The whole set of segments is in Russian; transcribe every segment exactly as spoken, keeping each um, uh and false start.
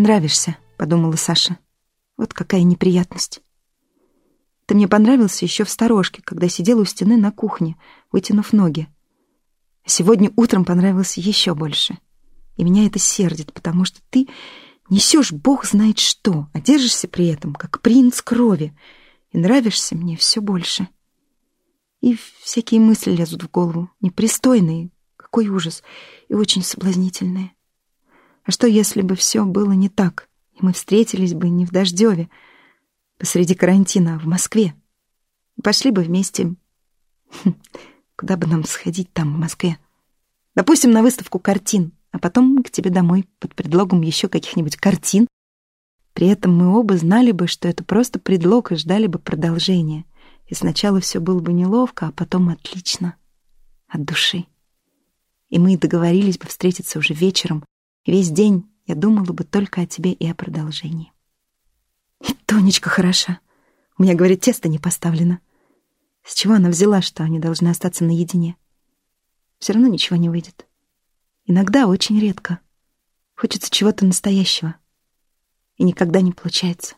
нравишься», — подумала Саша. «Вот какая неприятность. Ты мне понравился еще в сторожке, когда сидела у стены на кухне, вытянув ноги. А сегодня утром понравился еще больше. И меня это сердит, потому что ты несешь бог знает что, а держишься при этом, как принц крови, и нравишься мне все больше. И всякие мысли лезут в голову, непристойные, какой ужас, и очень соблазнительные. А что, если бы все было не так, и мы встретились бы не в Дождеве, посреди карантина, а в Москве? И пошли бы вместе... Куда бы нам сходить там, в Москве? Допустим, на выставку картин, а потом к тебе домой под предлогом еще каких-нибудь картин. При этом мы оба знали бы, что это просто предлог, и ждали бы продолжения. И сначала все было бы неловко, а потом отлично. От души. И мы договорились бы встретиться уже вечером. И весь день я думала бы только о тебе и о продолжении. И Тонечка хороша. У меня, говорит, тесто не поставлено. С чего она взяла, что они должны остаться наедине? Все равно ничего не выйдет. Иногда, очень редко. Хочется чего-то настоящего. И никогда не получается.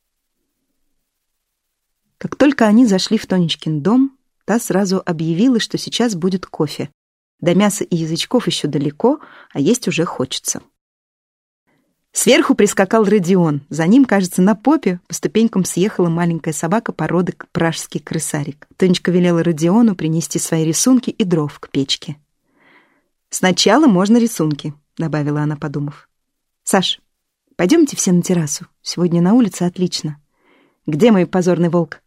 Как только они зашли в Тонечкин дом, та сразу объявила, что сейчас будет кофе. До мяса и язычков еще далеко, а есть уже хочется. Сверху прискакал Родион. За ним, кажется, на попе по ступенькам съехала маленькая собака породы пражский крысарик. Тонечка велела Родиону принести свои рисунки и дров к печке. «Сначала можно рисунки», — добавила она, подумав. «Саш, пойдемте все на террасу. Сегодня на улице отлично. Где мой позорный волк?»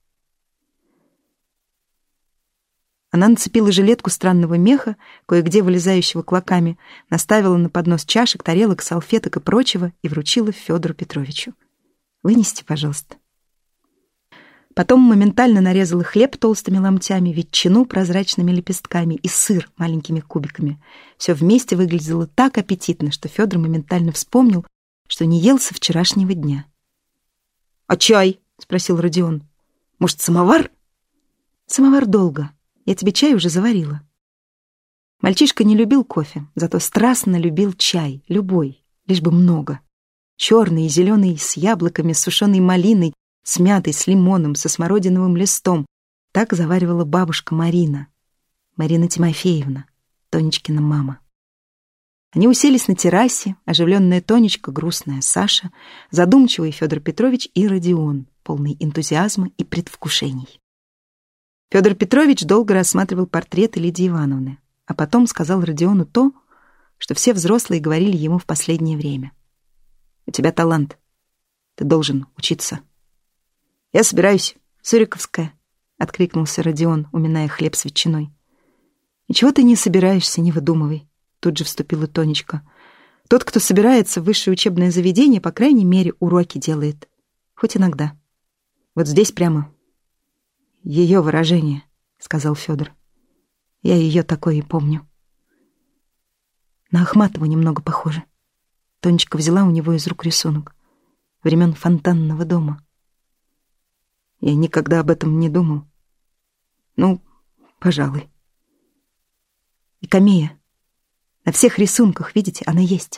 Она нацепила жилетку странного меха, кое-где вылезающего клоками, наставила на поднос чашек, тарелок, салфеток и прочего и вручила Федору Петровичу. «Вынесите, пожалуйста». Потом моментально нарезала хлеб толстыми ломтями, ветчину прозрачными лепестками и сыр маленькими кубиками. Все вместе выглядело так аппетитно, что Федор моментально вспомнил, что не ел со вчерашнего дня. «А чай?» — спросил Родион. «Может, самовар?» «Самовар долго. Я тебе чай уже заварила». Мальчишка не любил кофе, зато страстно любил чай, любой, лишь бы много. Черный и зеленый, с яблоками, с сушеной малиной, с мятой, с лимоном, со смородиновым листом. Так заваривала бабушка Марина. Марина Тимофеевна, Тонечкина мама. Они уселись на террасе, оживленная Тонечка, грустная Саша, задумчивый Федор Петрович и Родион, полный энтузиазма и предвкушений. Федор Петрович долго рассматривал портреты Лидии Ивановны, а потом сказал Родиону то, что все взрослые говорили ему в последнее время. «У тебя талант. Ты должен учиться». «Я собираюсь, Суриковская», — откликнулся Родион, уминая хлеб с ветчиной. «Ничего ты не собираешься, не выдумывай», — тут же вступила Тонечка. «Тот, кто собирается в высшее учебное заведение, по крайней мере, уроки делает. Хоть иногда. Вот здесь прямо ее выражение», — сказал Федор. «Я ее такой и помню. На Ахматову немного похоже». Тонечка взяла у него из рук рисунок. Времен фонтанного дома. «Я никогда об этом не думал. Ну, пожалуй. И камея. На всех рисунках, видите, она есть».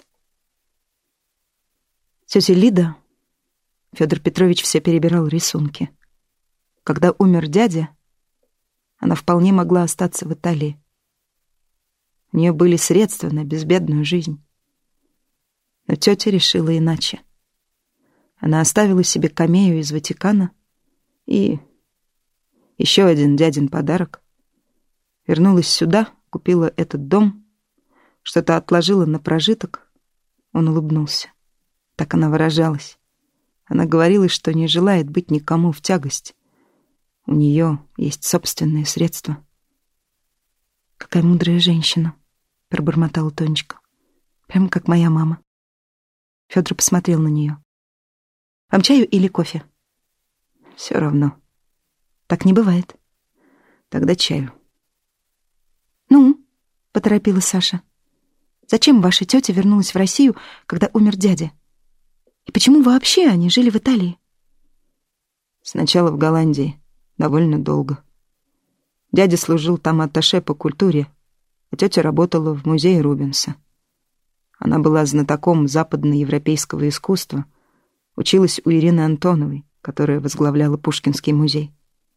Тетя Лида... Федор Петрович все перебирал рисунки. Когда умер дядя, она вполне могла остаться в Италии. У нее были средства на безбедную жизнь. Но тетя решила иначе. Она оставила себе камею из Ватикана и еще один дядин подарок. Вернулась сюда, купила этот дом, что-то отложила на прожиток. Он улыбнулся. Так она выражалась. Она говорила, что не желает быть никому в тягость. У нее есть собственные средства. «Какая мудрая женщина», — пробормотала Тонечка. «Прямо как моя мама». Федор посмотрел на нее. «Вам чаю или кофе?» «Все равно». «Так не бывает». «Тогда чаю». «Ну?» — поторопила Саша. «Зачем ваша тетя вернулась в Россию, когда умер дядя? И почему вообще они жили в Италии?» «Сначала в Голландии. Довольно долго. Дядя служил там атташе по культуре, а тетя работала в музее Рубенса. Она была знатоком западноевропейского искусства, училась у Ирины Антоновой, которая возглавляла Пушкинский музей.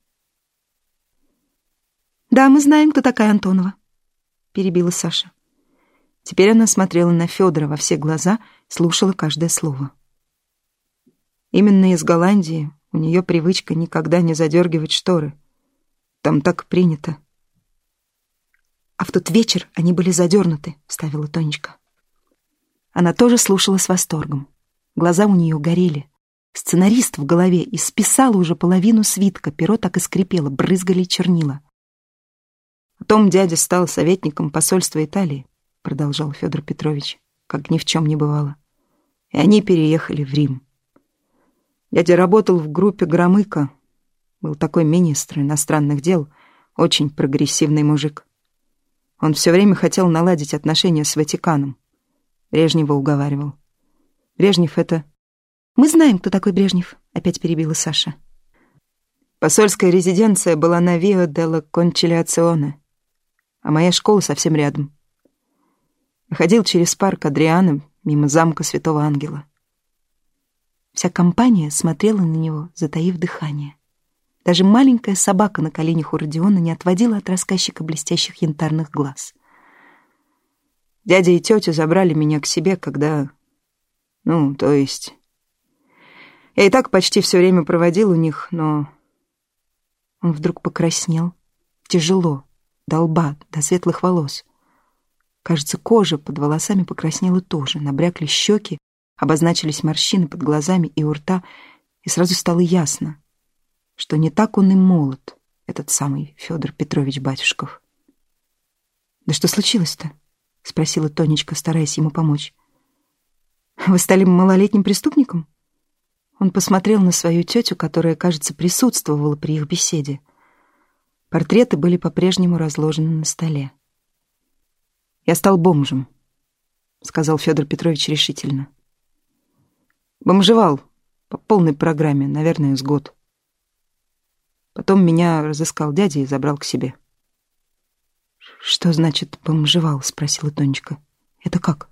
«Да, мы знаем, кто такая Антонова», — перебила Саша. Теперь она смотрела на Федора во все глаза, слушала каждое слово. Именно из Голландии у нее привычка никогда не задергивать шторы. Там так принято. «А в тот вечер они были задернуты», — вставила Тонечка. Она тоже слушала с восторгом. Глаза у нее горели. Сценарист в голове исписала уже половину свитка, перо так и скрипело, брызгали чернила. Потом дядя стал советником посольства Италии, продолжал Федор Петрович, как ни в чем не бывало. И они переехали в Рим. Дядя работал в группе Громыка, был такой министр иностранных дел, очень прогрессивный мужик. Он все время хотел наладить отношения с Ватиканом. Брежнева уговаривал. Брежнев — это... «Мы знаем, кто такой Брежнев», — опять перебила Саша. Посольская резиденция была на Виа делла Кончилиационе, а моя школа совсем рядом. Я ходил через парк Адриана мимо замка Святого Ангела. Вся компания смотрела на него, затаив дыхание. Даже маленькая собака на коленях у Родиона не отводила от рассказчика блестящих янтарных глаз. Дядя и тетя забрали меня к себе, когда... Ну, то есть... Я и так почти все время проводил у них, но... Он вдруг покраснел. Тяжело, до лба, до светлых волос. Кажется, кожа под волосами покраснела тоже, набрякли щеки, обозначились морщины под глазами и у рта, и сразу стало ясно, что не так он и молод, этот самый Федор Петрович Батюшков. «Да что случилось-то?» — спросила Тонечка, стараясь ему помочь. «Вы стали малолетним преступником?» Он посмотрел на свою тетю, которая, кажется, присутствовала при их беседе. Портреты были по-прежнему разложены на столе. «Я стал бомжем», — сказал Федор Петрович решительно. «Бомжевал по полной программе, наверное, с год. Потом меня разыскал дядя и забрал к себе». «Что значит бомжевал?» — спросила Тонечка. «Это как?»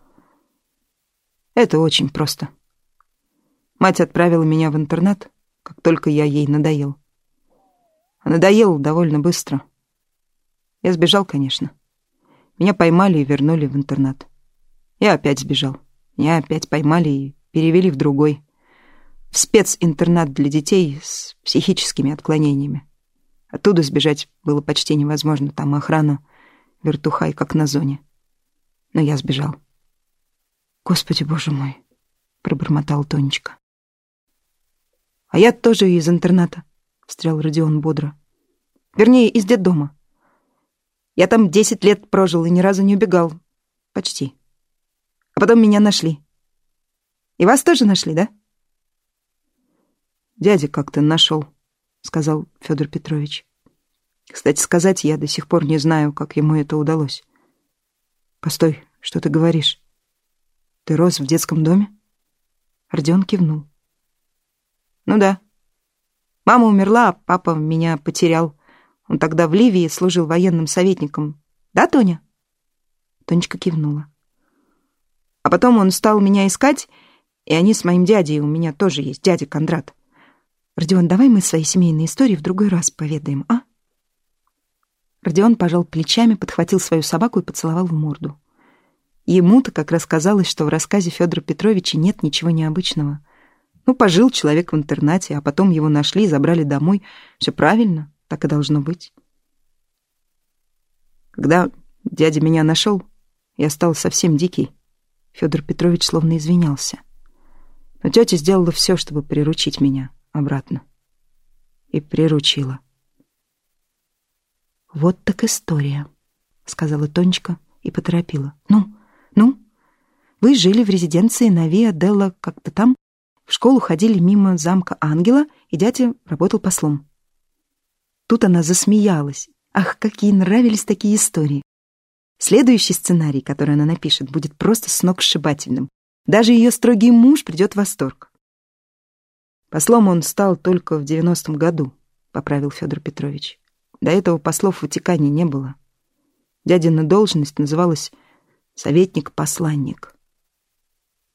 «Это очень просто. Мать отправила меня в интернат, как только я ей надоел. А надоел довольно быстро. Я сбежал, конечно. Меня поймали и вернули в интернат. Я опять сбежал. Меня опять поймали и перевели в другой. В специнтернат для детей с психическими отклонениями. Оттуда сбежать было почти невозможно. Там охрана, вертухай, как на зоне. Но я сбежал. «Господи, боже мой!» — пробормотала Тонечка. «А я тоже из интерната», — встрял Родион бодро. «Вернее, из детдома. Я там десять лет прожил и ни разу не убегал. Почти. А потом меня нашли. И вас тоже нашли, да?» «Дядя как-то нашел», — сказал Федор Петрович. «Кстати сказать, я до сих пор не знаю, как ему это удалось». «Постой, что ты говоришь? Ты рос в детском доме?» Родион кивнул. «Ну да. Мама умерла, а папа меня потерял. Он тогда в Ливии служил военным советником. Да, Тоня?» Тонечка кивнула. «А потом он стал меня искать, и они с моим дядей, у меня тоже есть дядя Кондрат». «Родион, давай мы свои семейные истории в другой раз поведаем, а?» Родион пожал плечами, подхватил свою собаку и поцеловал в морду. Ему-то как раз казалось, что в рассказе Федора Петровича нет ничего необычного. Ну, пожил человек в интернате, а потом его нашли и забрали домой. Все правильно, так и должно быть. Когда дядя меня нашел, я стал совсем дикий. Федор Петрович словно извинялся. Но тетя сделала все, чтобы приручить меня обратно. И приручила. «Вот так история», — сказала Тонечка и поторопила. «Ну, ну, вы жили в резиденции на Виа делла как-то там, в школу ходили мимо замка Ангела, и дядя работал послом». Тут она засмеялась. Ах, какие нравились такие истории. Следующий сценарий, который она напишет, будет просто сногсшибательным. Даже ее строгий муж придет в восторг. «Послом он стал только в девяностом году», — поправил Федор Петрович. «До этого послов в Ватикане не было. Дядина должность называлась советник-посланник.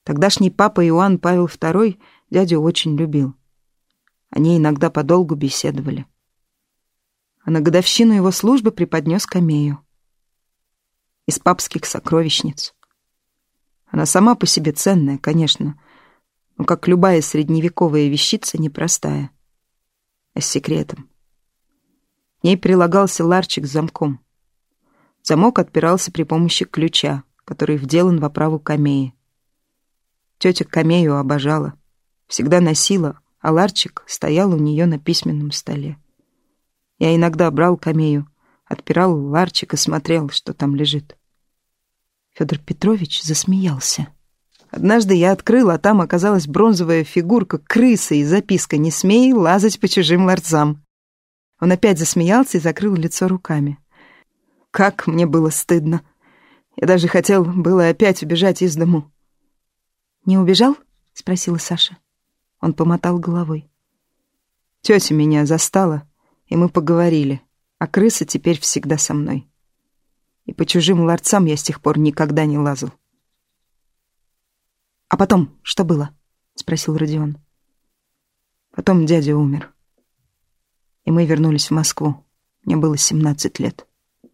Тогдашний папа Иоанн Павел второй дядю очень любил. Они иногда подолгу беседовали. А на годовщину его службы преподнес камею. Из папских сокровищниц. Она сама по себе ценная, конечно, но, как любая средневековая вещица, непростая, а с секретом. К ней прилагался ларчик с замком. Замок отпирался при помощи ключа, который вделан в оправу камеи. Тетя камею обожала, всегда носила, а ларчик стоял у нее на письменном столе. Я иногда брал камею, отпирал ларчик и смотрел, что там лежит. Федор Петрович засмеялся. Однажды я открыл, а там оказалась бронзовая фигурка крысы и записка «Не смей лазать по чужим ларцам». Он опять засмеялся и закрыл лицо руками. Как мне было стыдно. Я даже хотел было опять убежать из дому. «Не убежал?» — спросила Саша. Он помотал головой. Тетя меня застала, и мы поговорили, а крыса теперь всегда со мной. И по чужим ларцам я с тех пор никогда не лазал. «А потом что было?» — спросил Родион. Потом дядя умер. И мы вернулись в Москву. Мне было семнадцать лет.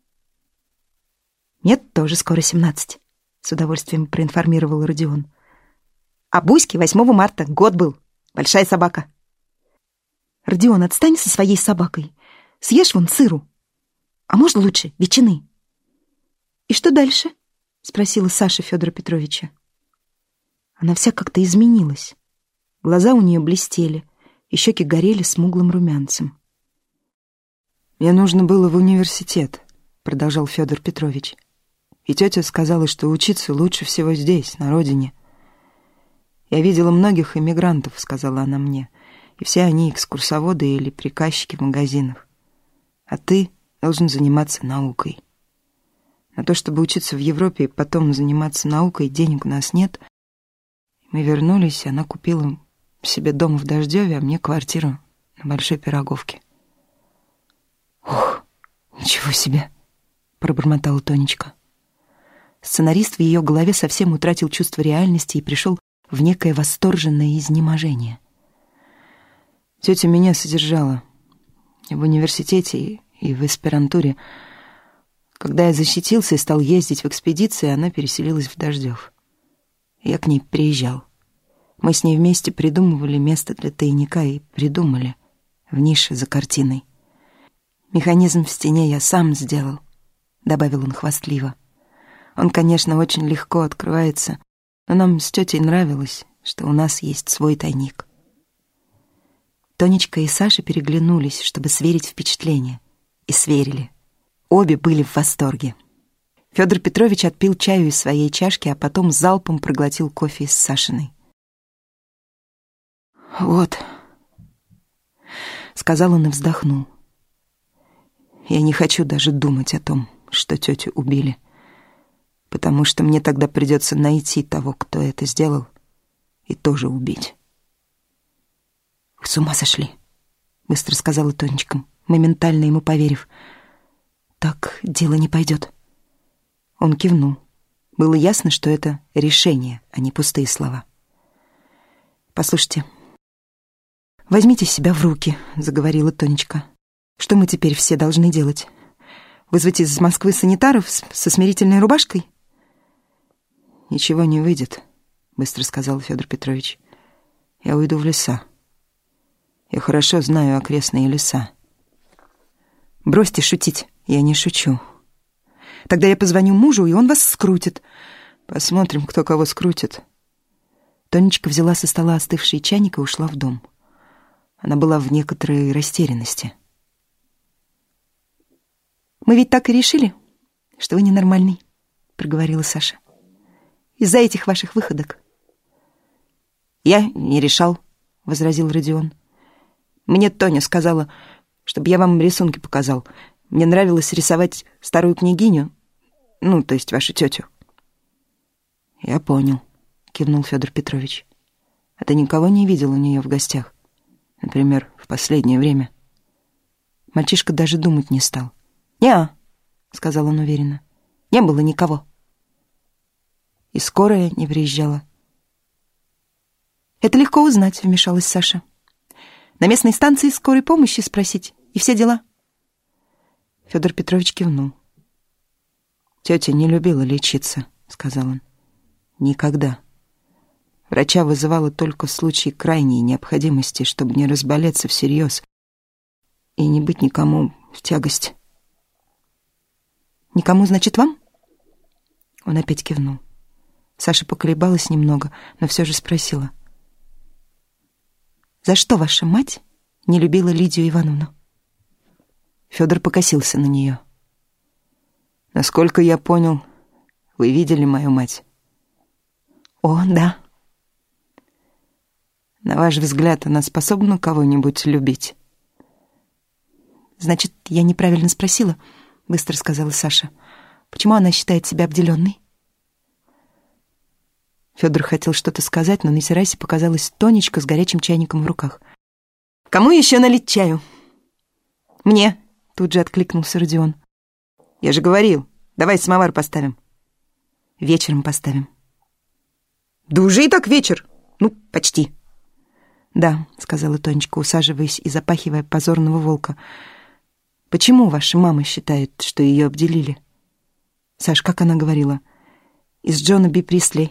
«Мне тоже скоро семнадцать», — с удовольствием проинформировал Родион. «А Буське восьмого марта год был. Большая собака». «Родион, отстань со своей собакой. Съешь вон сыру. А можно лучше ветчины?» «И что дальше?» — спросила Саша Федора Петровича. Она вся как-то изменилась. Глаза у нее блестели, и щеки горели смуглым румянцем. «Мне нужно было в университет», — продолжал Федор Петрович. «И тетя сказала, что учиться лучше всего здесь, на родине. Я видела многих эмигрантов», — сказала она мне, «и все они экскурсоводы или приказчики в магазинах. А ты должен заниматься наукой. На то, чтобы учиться в Европе и потом заниматься наукой, денег у нас нет. Мы вернулись, и она купила себе дом в Дождеве, а мне квартиру на Большой Пироговке». «Ух, ничего себе!» — пробормотала Тонечка. Сценарист в ее голове совсем утратил чувство реальности и пришел в некое восторженное изнеможение. Тетя меня содержала в университете и в аспирантуре. Когда я защитился и стал ездить в экспедиции, она переселилась в Дождев. Я к ней приезжал. Мы с ней вместе придумывали место для тайника и придумали в нише за картиной. «Механизм в стене я сам сделал», — добавил он хвастливо. «Он, конечно, очень легко открывается, но нам с тетей нравилось, что у нас есть свой тайник». Тонечка и Саша переглянулись, чтобы сверить впечатления. И сверили. Обе были в восторге. Федор Петрович отпил чаю из своей чашки, а потом залпом проглотил кофе из Сашиной. «Вот», — сказал он и вздохнул. «Я не хочу даже думать о том, что тетю убили, потому что мне тогда придется найти того, кто это сделал, и тоже убить». «Вы с ума сошли», — быстро сказала Тонечка, моментально ему поверив. «Так дело не пойдет». Он кивнул. Было ясно, что это решение, а не пустые слова. «Послушайте, возьмите себя в руки», — заговорила Тонечка. «Что мы теперь все должны делать? Вызвать из Москвы санитаров со смирительной рубашкой?» «Ничего не выйдет», — быстро сказал Федор Петрович. «Я уйду в леса. Я хорошо знаю окрестные леса». «Бросьте шутить». «Я не шучу». «Тогда я позвоню мужу, и он вас скрутит». «Посмотрим, кто кого скрутит». Тонечка взяла со стола остывший чайник и ушла в дом. Она была в некоторой растерянности. «Мы ведь так и решили, что вы ненормальный», — проговорила Саша. «Из-за этих ваших выходок». «Я не решал», — возразил Родион. «Мне Тоня сказала, чтобы я вам рисунки показал. Мне нравилось рисовать старую княгиню, ну, то есть вашу тетю». «Я понял», — кивнул Федор Петрович. «А ты никого не видел у нее в гостях? Например, в последнее время?» Мальчишка даже думать не стал. «Не-а», — сказал он уверенно. «Не было никого». «И скорая не приезжала?» «Это легко узнать», — вмешалась Саша. «На местной станции скорой помощи спросить, и все дела». Федор Петрович кивнул. «Тетя не любила лечиться», — сказал он. «Никогда. Врача вызывала только в случае крайней необходимости, чтобы не разболеться всерьез и не быть никому в тягость». «Никому, значит, вам?» Он опять кивнул. Саша поколебалась немного, но все же спросила. «За что ваша мать не любила Лидию Ивановну?» Федор покосился на нее. «Насколько я понял, вы видели мою мать?» «О, да». «На ваш взгляд, она способна кого-нибудь любить?» «Значит, я неправильно спросила», — быстро сказала Саша. «Почему она считает себя обделенной?» Федор хотел что-то сказать, но на террасе показалась Тонечка с горячим чайником в руках. «Кому еще налить чаю?» «Мне», — тут же откликнулся Родион. «Я же говорил, давай самовар поставим». «Вечером поставим». «Да уже и так вечер. Ну, почти». «Да», — сказала Тонечка, усаживаясь и запахивая позорного волка. «Почему ваша мама считает, что ее обделили?» «Саш, как она говорила?» «Из Джона Би Присли.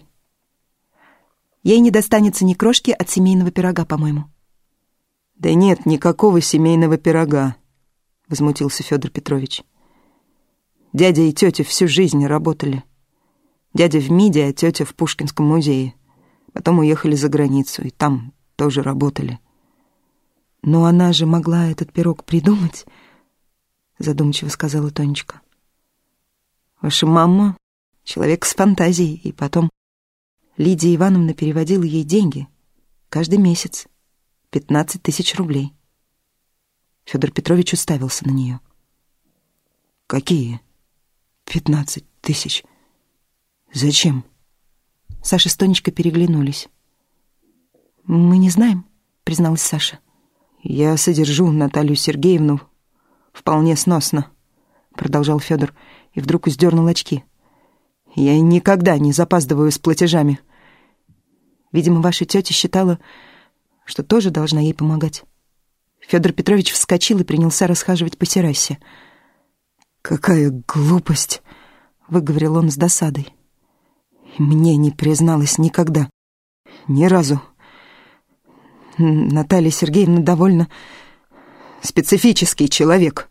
Ей не достанется ни крошки от семейного пирога, по-моему». «Да нет, никакого семейного пирога», — возмутился Федор Петрович. «Дядя и тетя всю жизнь работали. Дядя в МИДе, а тетя в Пушкинском музее. Потом уехали за границу, и там тоже работали». «Но она же могла этот пирог придумать», — задумчиво сказала Тонечка. «Ваша мама — человек с фантазией, и потом...» Лидия Ивановна переводила ей деньги каждый месяц. Пятнадцать тысяч рублей. Федор Петрович уставился на нее. «Какие пятнадцать тысяч? Зачем?» Саша с Тонечкой переглянулись. «Мы не знаем», — призналась Саша. «Я содержу Наталью Сергеевну вполне сносно», — продолжал Федор, и вдруг сдернул очки. «Я никогда не запаздываю с платежами». «Видимо, ваша тетя считала, что тоже должна ей помогать». Федор Петрович вскочил и принялся расхаживать по террасе. «Какая глупость!» — выговорил он с досадой. «Мне не призналась никогда. Ни разу. Наталья Сергеевна довольно специфический человек».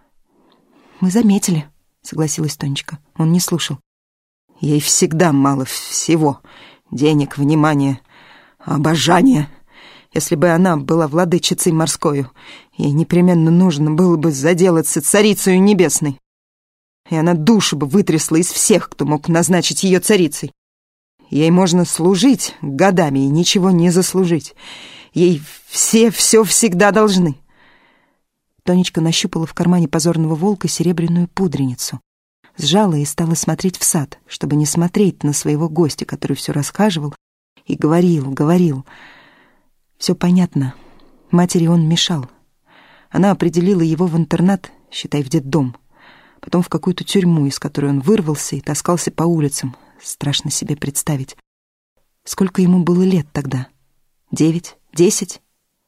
«Мы заметили», — согласилась Тонечка. Он не слушал. «Ей всегда мало всего. Денег, внимания, обожания. Если бы она была владычицей морскою, ей непременно нужно было бы заделаться царицею небесной. И она душу бы вытрясла из всех, кто мог назначить ее царицей. Ей можно служить годами и ничего не заслужить. Ей все все всегда должны». Тонечка нащупала в кармане позорного волка серебряную пудреницу, сжала и стала смотреть в сад, чтобы не смотреть на своего гостя, который все расхаживал и говорил, говорил. Все понятно. Матери он мешал. Она определила его в интернат, считай, в детдом, потом в какую-то тюрьму, из которой он вырвался и таскался по улицам. Страшно себе представить. Сколько ему было лет тогда? Девять? Десять?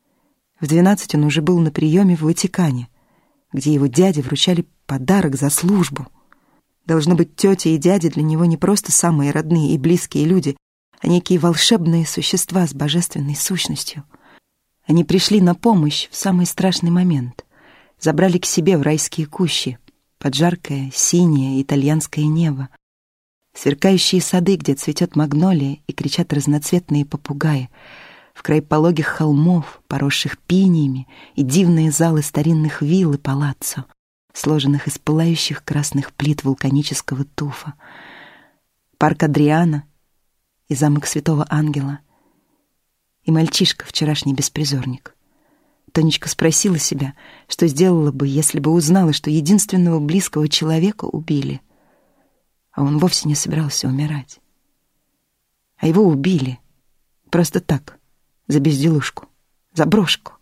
В двенадцать он уже был на приеме в Ватикане, где его дяде вручали подарок за службу. Должно быть, тетя и дядя для него не просто самые родные и близкие люди, а некие волшебные существа с божественной сущностью. Они пришли на помощь в самый страшный момент, забрали к себе в райские кущи, под жаркое, синее итальянское небо, сверкающие сады, где цветет магнолия и кричат разноцветные попугаи, в край пологих холмов, поросших пиниями, и дивные залы старинных вилл и палаццо, сложенных из пылающих красных плит вулканического туфа, парк Адриана и замок Святого Ангела, и мальчишка, вчерашний беспризорник. Тонечка спросила себя, что сделала бы, если бы узнала, что единственного близкого человека убили, а он вовсе не собирался умирать. А его убили просто так, за безделушку, за брошку.